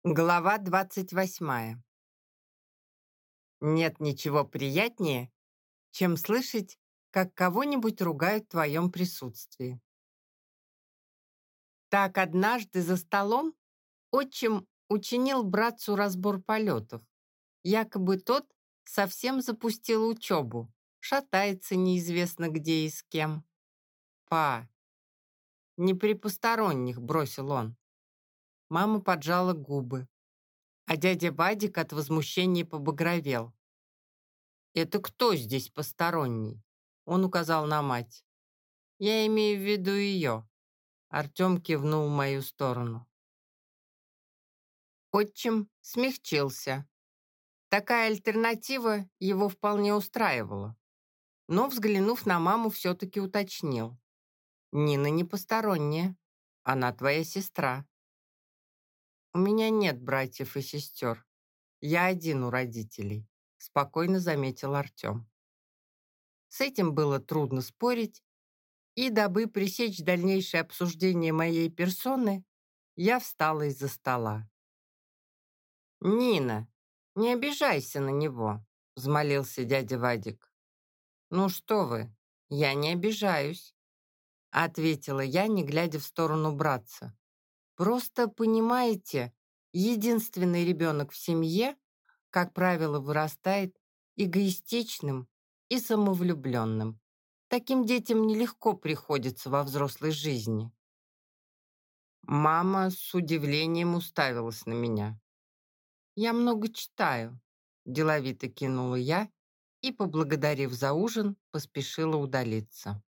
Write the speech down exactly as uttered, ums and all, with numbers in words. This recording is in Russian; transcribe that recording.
Глава двадцать восьмая. Нет ничего приятнее, чем слышать, как кого-нибудь ругают в твоем присутствии. Так однажды за столом отчим учинил братцу разбор полетов. Якобы тот совсем запустил учебу, шатается неизвестно где и с кем. «Па, не при посторонних», — бросил он. Мама поджала губы, а дядя Вадик от возмущения побагровел. «Это кто здесь посторонний?» Он указал на мать. «Я имею в виду ее». Артем кивнул в мою сторону. Отчим смягчился. Такая альтернатива его вполне устраивала. Но, взглянув на маму, все-таки уточнил. «Нина не посторонняя. Она твоя сестра». «У меня нет братьев и сестер. Я один у родителей», — спокойно заметил Артем. С этим было трудно спорить, и, дабы пресечь дальнейшее обсуждение моей персоны, я встала из-за стола. «Нина, не обижайся на него», — взмолился дядя Вадик. «Ну что вы, я не обижаюсь», — ответила я, не глядя в сторону братца. «Просто, понимаете, единственный ребенок в семье, как правило, вырастает эгоистичным и самовлюбленным. Таким детям нелегко приходится во взрослой жизни». Мама с удивлением уставилась на меня. «Я много читаю», — деловито кинула я и, поблагодарив за ужин, поспешила удалиться.